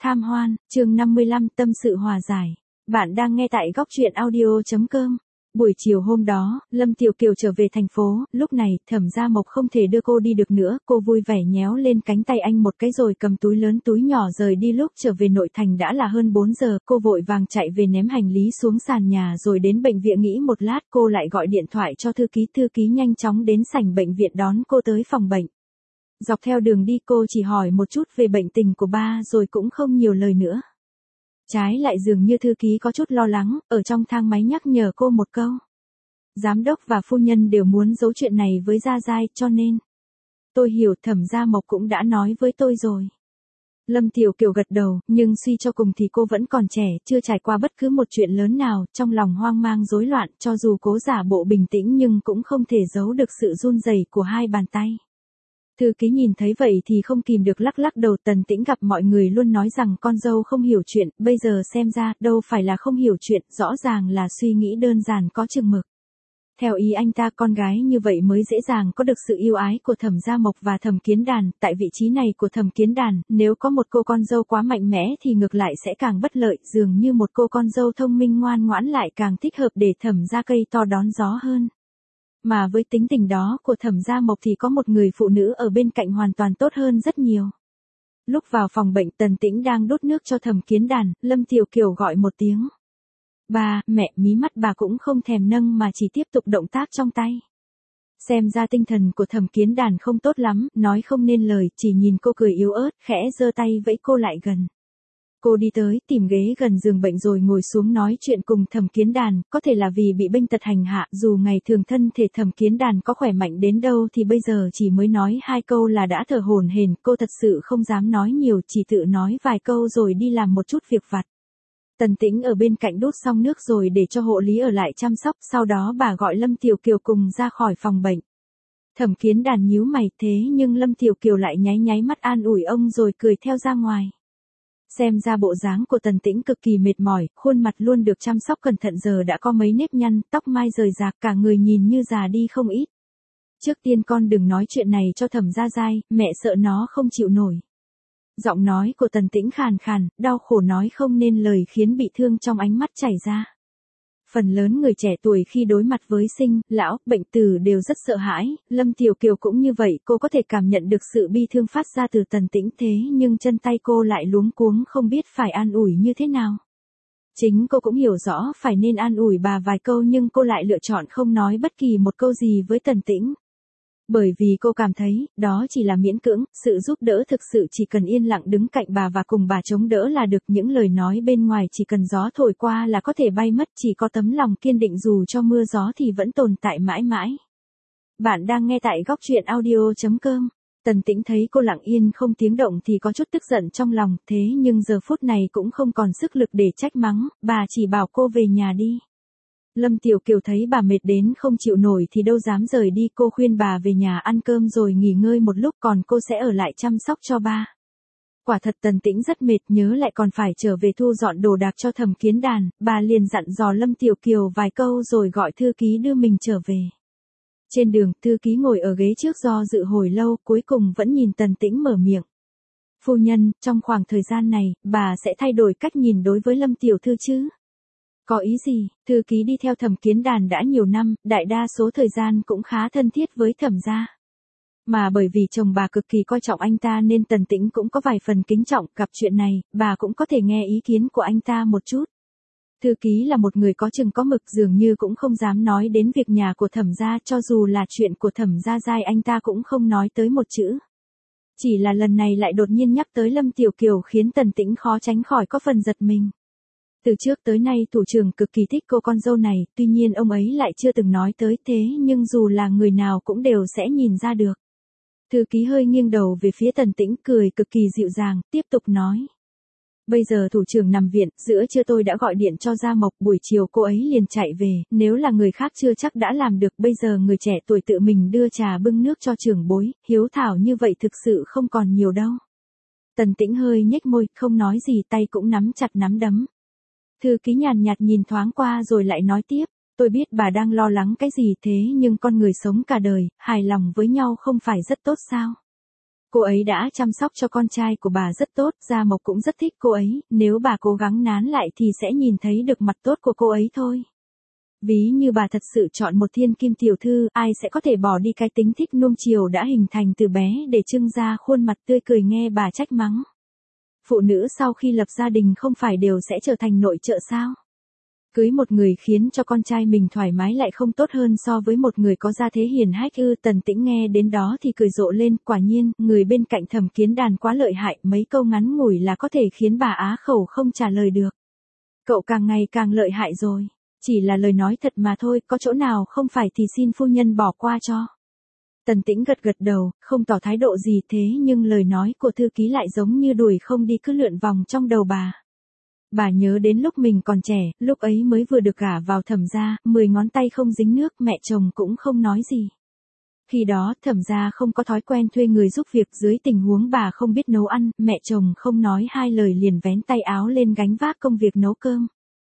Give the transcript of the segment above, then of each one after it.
Tham hoan, chương 55 tâm sự hòa giải. Bạn đang nghe tại góc truyện audio.com. Buổi chiều hôm đó, Lâm Tiểu Kiều trở về thành phố, lúc này, Thẩm Gia Mộc không thể đưa cô đi được nữa, cô vui vẻ nhéo lên cánh tay anh một cái rồi cầm túi lớn túi nhỏ rời đi. Lúc trở về nội thành đã là hơn 4 giờ, cô vội vàng chạy về ném hành lý xuống sàn nhà rồi đến bệnh viện nghỉ một lát, cô lại gọi điện thoại cho thư ký nhanh chóng đến sảnh bệnh viện đón cô tới phòng bệnh. Dọc theo đường đi cô chỉ hỏi một chút về bệnh tình của ba rồi cũng không nhiều lời nữa. Trái lại dường như thư ký có chút lo lắng, ở trong thang máy nhắc nhở cô một câu. Giám đốc và phu nhân đều muốn giấu chuyện này với Gia Giai cho nên. Tôi hiểu, Thẩm Gia Mộc cũng đã nói với tôi rồi. Lâm Tiểu Kiều gật đầu, nhưng suy cho cùng thì cô vẫn còn trẻ, chưa trải qua bất cứ một chuyện lớn nào, trong lòng hoang mang rối loạn, cho dù cố giả bộ bình tĩnh nhưng cũng không thể giấu được sự run rẩy của hai bàn tay. Thư ký nhìn thấy vậy thì không kìm được lắc lắc đầu. Tần Tĩnh gặp mọi người luôn nói rằng con dâu không hiểu chuyện, bây giờ xem ra đâu phải là không hiểu chuyện, rõ ràng là suy nghĩ đơn giản có chừng mực. Theo ý anh ta con gái như vậy mới dễ dàng có được sự yêu ái của Thẩm Gia Mộc và Thẩm Kiến Đàn. Tại vị trí này của Thẩm Kiến Đàn, nếu có một cô con dâu quá mạnh mẽ thì ngược lại sẽ càng bất lợi, dường như một cô con dâu thông minh ngoan ngoãn lại càng thích hợp để Thẩm gia cây to đón gió hơn. Mà với tính tình đó của Thẩm Gia Mộc thì có một người phụ nữ ở bên cạnh hoàn toàn tốt hơn rất nhiều. Lúc vào phòng bệnh, Tần Tĩnh đang đút nước cho Thẩm Kiến Đàn, Lâm Tiểu Kiều gọi một tiếng. Ba, mẹ, mí mắt bà cũng không thèm nâng mà chỉ tiếp tục động tác trong tay. Xem ra tinh thần của Thẩm Kiến Đàn không tốt lắm, nói không nên lời, chỉ nhìn cô cười yếu ớt, khẽ giơ tay vẫy cô lại gần. Cô đi tới, tìm ghế gần giường bệnh rồi ngồi xuống nói chuyện cùng Thẩm Kiến Đàn, có thể là vì bị bệnh tật hành hạ, dù ngày thường thân thể Thẩm Kiến Đàn có khỏe mạnh đến đâu thì bây giờ chỉ mới nói 2 câu là đã thở hổn hển, cô thật sự không dám nói nhiều, chỉ tự nói vài câu rồi đi làm một chút việc vặt. Tần Tĩnh ở bên cạnh đút xong nước rồi để cho hộ lý ở lại chăm sóc, sau đó bà gọi Lâm Tiểu Kiều cùng ra khỏi phòng bệnh. Thẩm Kiến Đàn nhíu mày, thế nhưng Lâm Tiểu Kiều lại nháy mắt an ủi ông rồi cười theo ra ngoài. Xem ra bộ dáng của Tần Tĩnh cực kỳ mệt mỏi, khuôn mặt luôn được chăm sóc cẩn thận giờ đã có mấy nếp nhăn, tóc mai rời rạc, cả người nhìn như già đi không ít. Trước tiên con đừng nói chuyện này cho Thẩm Gia Giai, mẹ sợ nó không chịu nổi. Giọng nói của Tần Tĩnh khàn khàn, đau khổ nói không nên lời khiến bị thương trong ánh mắt chảy ra. Phần lớn người trẻ tuổi khi đối mặt với sinh, lão, bệnh tử đều rất sợ hãi, Lâm Tiểu Kiều cũng như vậy, cô có thể cảm nhận được sự bi thương phát ra từ Tần Tĩnh, thế nhưng chân tay cô lại luống cuống không biết phải an ủi như thế nào. Chính cô cũng hiểu rõ phải nên an ủi bà vài câu nhưng cô lại lựa chọn không nói bất kỳ một câu gì với Tần Tĩnh. Bởi vì cô cảm thấy, đó chỉ là miễn cưỡng, sự giúp đỡ thực sự chỉ cần yên lặng đứng cạnh bà và cùng bà chống đỡ là được, những lời nói bên ngoài chỉ cần gió thổi qua là có thể bay mất, chỉ có tấm lòng kiên định dù cho mưa gió thì vẫn tồn tại mãi mãi. Bạn đang nghe tại góc truyện audio.com. Tần Tĩnh thấy cô lặng yên không tiếng động thì có chút tức giận trong lòng, thế nhưng giờ phút này cũng không còn sức lực để trách mắng, bà chỉ bảo cô về nhà đi. Lâm Tiểu Kiều thấy bà mệt đến không chịu nổi thì đâu dám rời đi, cô khuyên bà về nhà ăn cơm rồi nghỉ ngơi một lúc, còn cô sẽ ở lại chăm sóc cho ba. Quả thật Tần Tĩnh rất mệt, nhớ lại còn phải trở về thu dọn đồ đạc cho Thẩm Kiến Đàn, bà liền dặn dò Lâm Tiểu Kiều vài câu rồi gọi thư ký đưa mình trở về. Trên đường, thư ký ngồi ở ghế trước do dự hồi lâu, cuối cùng vẫn nhìn Tần Tĩnh mở miệng. Phu nhân, trong khoảng thời gian này, bà sẽ thay đổi cách nhìn đối với Lâm Tiểu Thư chứ? Có ý gì? Thư ký đi theo Thẩm Kiến Đàn đã nhiều năm, đại đa số thời gian cũng khá thân thiết với Thẩm gia. Mà bởi vì chồng bà cực kỳ coi trọng anh ta nên Tần Tĩnh cũng có vài phần kính trọng, gặp chuyện này, bà cũng có thể nghe ý kiến của anh ta một chút. Thư ký là một người có chừng có mực, dường như cũng không dám nói đến việc nhà của Thẩm gia, cho dù là chuyện của Thẩm Gia Giai anh ta cũng không nói tới một chữ. Chỉ là lần này lại đột nhiên nhắc tới Lâm Tiểu Kiều khiến Tần Tĩnh khó tránh khỏi có phần giật mình. Từ trước tới nay thủ trưởng cực kỳ thích cô con dâu này, tuy nhiên ông ấy lại chưa từng nói tới, thế nhưng dù là người nào cũng đều sẽ nhìn ra được. Thư ký hơi nghiêng đầu về phía Tần Tĩnh, cười cực kỳ dịu dàng, tiếp tục nói. Bây giờ thủ trưởng nằm viện, giữa trưa tôi đã gọi điện cho Gia Mộc, buổi chiều cô ấy liền chạy về, nếu là người khác chưa chắc đã làm được, bây giờ người trẻ tuổi tự mình đưa trà bưng nước cho trưởng bối, hiếu thảo như vậy thực sự không còn nhiều đâu. Tần Tĩnh hơi nhếch môi, không nói gì, tay cũng nắm chặt nắm đấm. Thư ký nhàn nhạt nhìn thoáng qua rồi lại nói tiếp, tôi biết bà đang lo lắng cái gì, thế nhưng con người sống cả đời, hài lòng với nhau không phải rất tốt sao? Cô ấy đã chăm sóc cho con trai của bà rất tốt, Gia Mộc cũng rất thích cô ấy, nếu bà cố gắng nán lại thì sẽ nhìn thấy được mặt tốt của cô ấy thôi. Ví như bà thật sự chọn một thiên kim tiểu thư, ai sẽ có thể bỏ đi cái tính thích nuông chiều đã hình thành từ bé để trưng ra khuôn mặt tươi cười nghe bà trách mắng. Phụ nữ sau khi lập gia đình không phải đều sẽ trở thành nội trợ sao? Cưới một người khiến cho con trai mình thoải mái lại không tốt hơn so với một người có gia thế hiền hách ư? Tần Tĩnh nghe đến đó thì cười rộ lên, quả nhiên, người bên cạnh Thẩm Kiến Đàn quá lợi hại, mấy câu ngắn ngủi là có thể khiến bà á khẩu không trả lời được. Cậu càng ngày càng lợi hại rồi, chỉ là lời nói thật mà thôi, có chỗ nào không phải thì xin phu nhân bỏ qua cho. Tần Tĩnh gật gật đầu, không tỏ thái độ gì thế nhưng lời nói của thư ký lại giống như đuổi không đi cứ lượn vòng trong đầu bà. Bà nhớ đến lúc mình còn trẻ, lúc ấy mới vừa được gả vào Thẩm gia, 10 ngón tay không dính nước, mẹ chồng cũng không nói gì. Khi đó, Thẩm gia không có thói quen thuê người giúp việc, dưới tình huống bà không biết nấu ăn, mẹ chồng không nói hai lời liền vén tay áo lên gánh vác công việc nấu cơm.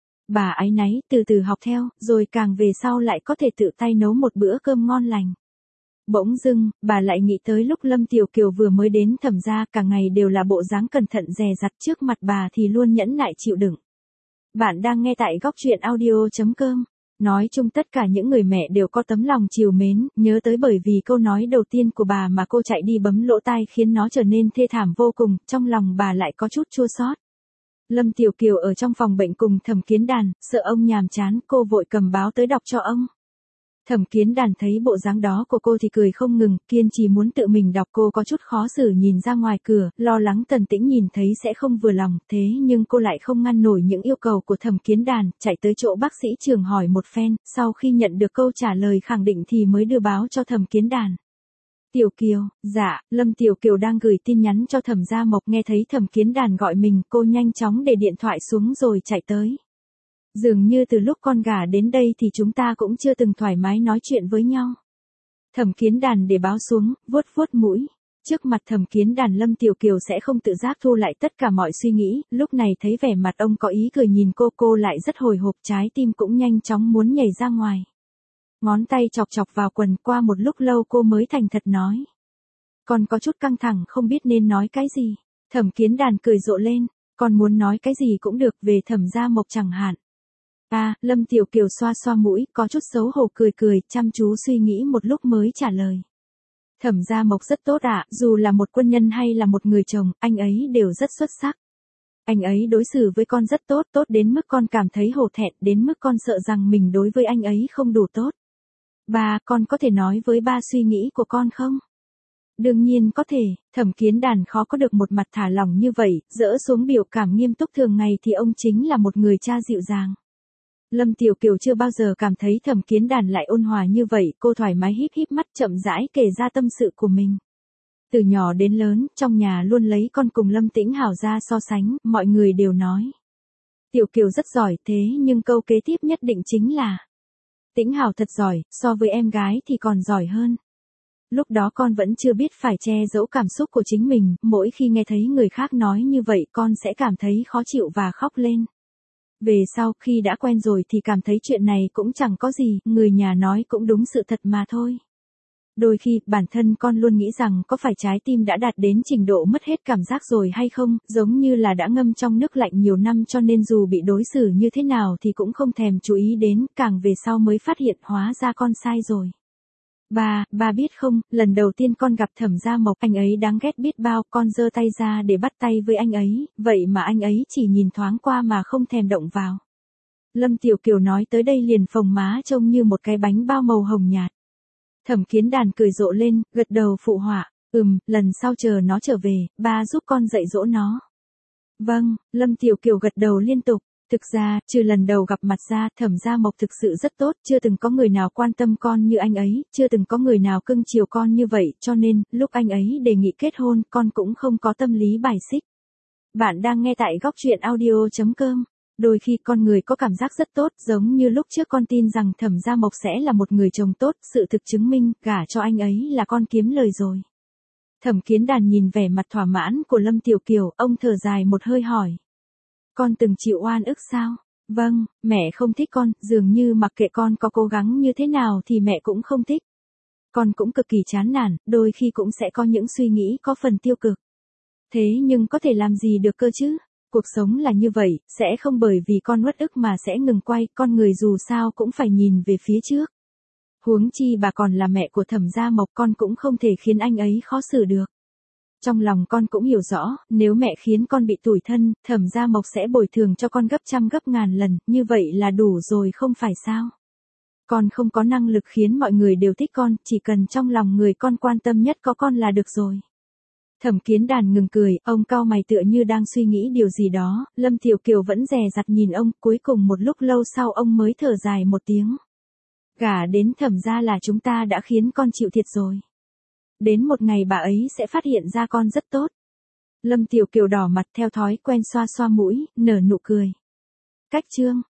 Bà áy náy, từ từ học theo, rồi càng về sau lại có thể tự tay nấu một bữa cơm ngon lành. Bỗng dưng, bà lại nghĩ tới lúc Lâm Tiểu Kiều vừa mới đến Thẩm gia, cả ngày đều là bộ dáng cẩn thận dè dặt, trước mặt bà thì luôn nhẫn nại chịu đựng. Bạn đang nghe tại góc truyện audio.com. Nói chung tất cả những người mẹ đều có tấm lòng trìu mến, nhớ tới bởi vì câu nói đầu tiên của bà mà cô chạy đi bấm lỗ tai khiến nó trở nên thê thảm vô cùng, trong lòng bà lại có chút chua xót. Lâm Tiểu Kiều ở trong phòng bệnh cùng Thẩm Kiến Đàn, sợ ông nhàm chán, cô vội cầm báo tới đọc cho ông. Thẩm Kiến Đàn thấy bộ dáng đó của cô thì cười không ngừng, kiên trì muốn tự mình đọc. Cô có chút khó xử nhìn ra ngoài cửa, lo lắng Tần Tĩnh nhìn thấy sẽ không vừa lòng, thế nhưng cô lại không ngăn nổi những yêu cầu của Thẩm Kiến Đàn, chạy tới chỗ bác sĩ Trường hỏi một phen, sau khi nhận được câu trả lời khẳng định thì mới đưa báo cho Thẩm Kiến Đàn. Tiểu Kiều, dạ, Lâm Tiểu Kiều đang gửi tin nhắn cho Thẩm Gia Mộc, nghe thấy Thẩm Kiến Đàn gọi mình, cô nhanh chóng để điện thoại xuống rồi chạy tới. Dường như từ lúc con gả đến đây thì chúng ta cũng chưa từng thoải mái nói chuyện với nhau. Thẩm Kiến Đàn để báo xuống, vuốt vuốt mũi. Trước mặt Thẩm Kiến Đàn, Lâm Tiểu Kiều sẽ không tự giác thu lại tất cả mọi suy nghĩ, lúc này thấy vẻ mặt ông có ý cười nhìn cô lại rất hồi hộp, trái tim cũng nhanh chóng muốn nhảy ra ngoài. Ngón tay chọc chọc vào quần, qua một lúc lâu cô mới thành thật nói. Con có chút căng thẳng không biết nên nói cái gì. Thẩm Kiến Đàn cười rộ lên, con muốn nói cái gì cũng được, về Thẩm Gia Mộc chẳng hạn. Lâm Tiểu Kiều xoa xoa mũi, có chút xấu hổ cười, chăm chú suy nghĩ một lúc mới trả lời. Thẩm Gia Mộc rất tốt ạ, dù là một quân nhân hay là một người chồng, anh ấy đều rất xuất sắc. Anh ấy đối xử với con rất tốt, tốt đến mức con cảm thấy hổ thẹn, đến mức con sợ rằng mình đối với anh ấy không đủ tốt. Ba, con có thể nói với ba suy nghĩ của con không? Đương nhiên có thể, Thẩm Kiến Đàn khó có được một mặt thả lỏng như vậy, dỡ xuống biểu cảm nghiêm túc thường ngày thì ông chính là một người cha dịu dàng. Lâm Tiểu Kiều chưa bao giờ cảm thấy Thẩm Kiến Đàn lại ôn hòa như vậy, cô thoải mái híp híp mắt chậm rãi kể ra tâm sự của mình. Từ nhỏ đến lớn, trong nhà luôn lấy con cùng Lâm Tĩnh Hảo ra so sánh, mọi người đều nói. Tiểu Kiều rất giỏi, thế nhưng câu kế tiếp nhất định chính là Tĩnh Hảo thật giỏi, so với em gái thì còn giỏi hơn. Lúc đó con vẫn chưa biết phải che giấu cảm xúc của chính mình, mỗi khi nghe thấy người khác nói như vậy con sẽ cảm thấy khó chịu và khóc lên. Về sau, khi đã quen rồi thì cảm thấy chuyện này cũng chẳng có gì, người nhà nói cũng đúng sự thật mà thôi. Đôi khi, bản thân con luôn nghĩ rằng có phải trái tim đã đạt đến trình độ mất hết cảm giác rồi hay không, giống như là đã ngâm trong nước lạnh nhiều năm cho nên dù bị đối xử như thế nào thì cũng không thèm chú ý đến, càng về sau mới phát hiện hóa ra con sai rồi. Ba biết không, lần đầu tiên con gặp Thẩm Gia Mộc, anh ấy đáng ghét biết bao, con giơ tay ra để bắt tay với anh ấy, vậy mà anh ấy chỉ nhìn thoáng qua mà không thèm động vào. Lâm Tiểu Kiều nói tới đây liền phồng má trông như một cái bánh bao màu hồng nhạt. Thẩm Kiến Đàn cười rộ lên, gật đầu phụ họa, lần sau chờ nó trở về, ba giúp con dạy dỗ nó. Vâng, Lâm Tiểu Kiều gật đầu liên tục. Thực ra, trừ lần đầu gặp mặt ra, Thẩm Gia Mộc thực sự rất tốt, chưa từng có người nào quan tâm con như anh ấy, chưa từng có người nào cưng chiều con như vậy, cho nên, lúc anh ấy đề nghị kết hôn, con cũng không có tâm lý bài xích. Bạn đang nghe tại góc truyện audio.com. Đôi khi con người có cảm giác rất tốt, giống như lúc trước con tin rằng Thẩm Gia Mộc sẽ là một người chồng tốt, sự thực chứng minh, gả cho anh ấy là con kiếm lời rồi. Thẩm Kiến Đàn nhìn vẻ mặt thỏa mãn của Lâm Tiểu Kiều, ông thở dài một hơi hỏi. Con từng chịu oan ức sao? Vâng, mẹ không thích con, dường như mặc kệ con có cố gắng như thế nào thì mẹ cũng không thích. con cũng cực kỳ chán nản, đôi khi cũng sẽ có những suy nghĩ có phần tiêu cực. Thế nhưng có thể làm gì được cơ chứ? Cuộc sống là như vậy, sẽ không bởi vì con uất ức mà sẽ ngừng quay, con người dù sao cũng phải nhìn về phía trước. Huống chi bà còn là mẹ của Thẩm Gia Mộc, con cũng không thể khiến anh ấy khó xử được. Trong lòng con cũng hiểu rõ, nếu mẹ khiến con bị tủi thân, Thẩm Gia Mộc sẽ bồi thường cho con gấp trăm gấp ngàn lần, như vậy là đủ rồi không phải sao? Con không có năng lực khiến mọi người đều thích con, chỉ cần trong lòng người con quan tâm nhất có con là được rồi. Thẩm Kiến Đàn ngừng cười, ông cau mày tựa như đang suy nghĩ điều gì đó, Lâm Tiểu Kiều vẫn dè dặt nhìn ông, cuối cùng một lúc lâu sau ông mới thở dài một tiếng. Gả đến Thẩm gia là chúng ta đã khiến con chịu thiệt rồi. Đến một ngày bà ấy sẽ phát hiện ra con rất tốt. Lâm Tiểu Kiều đỏ mặt theo thói quen xoa xoa mũi, nở nụ cười. Cách chương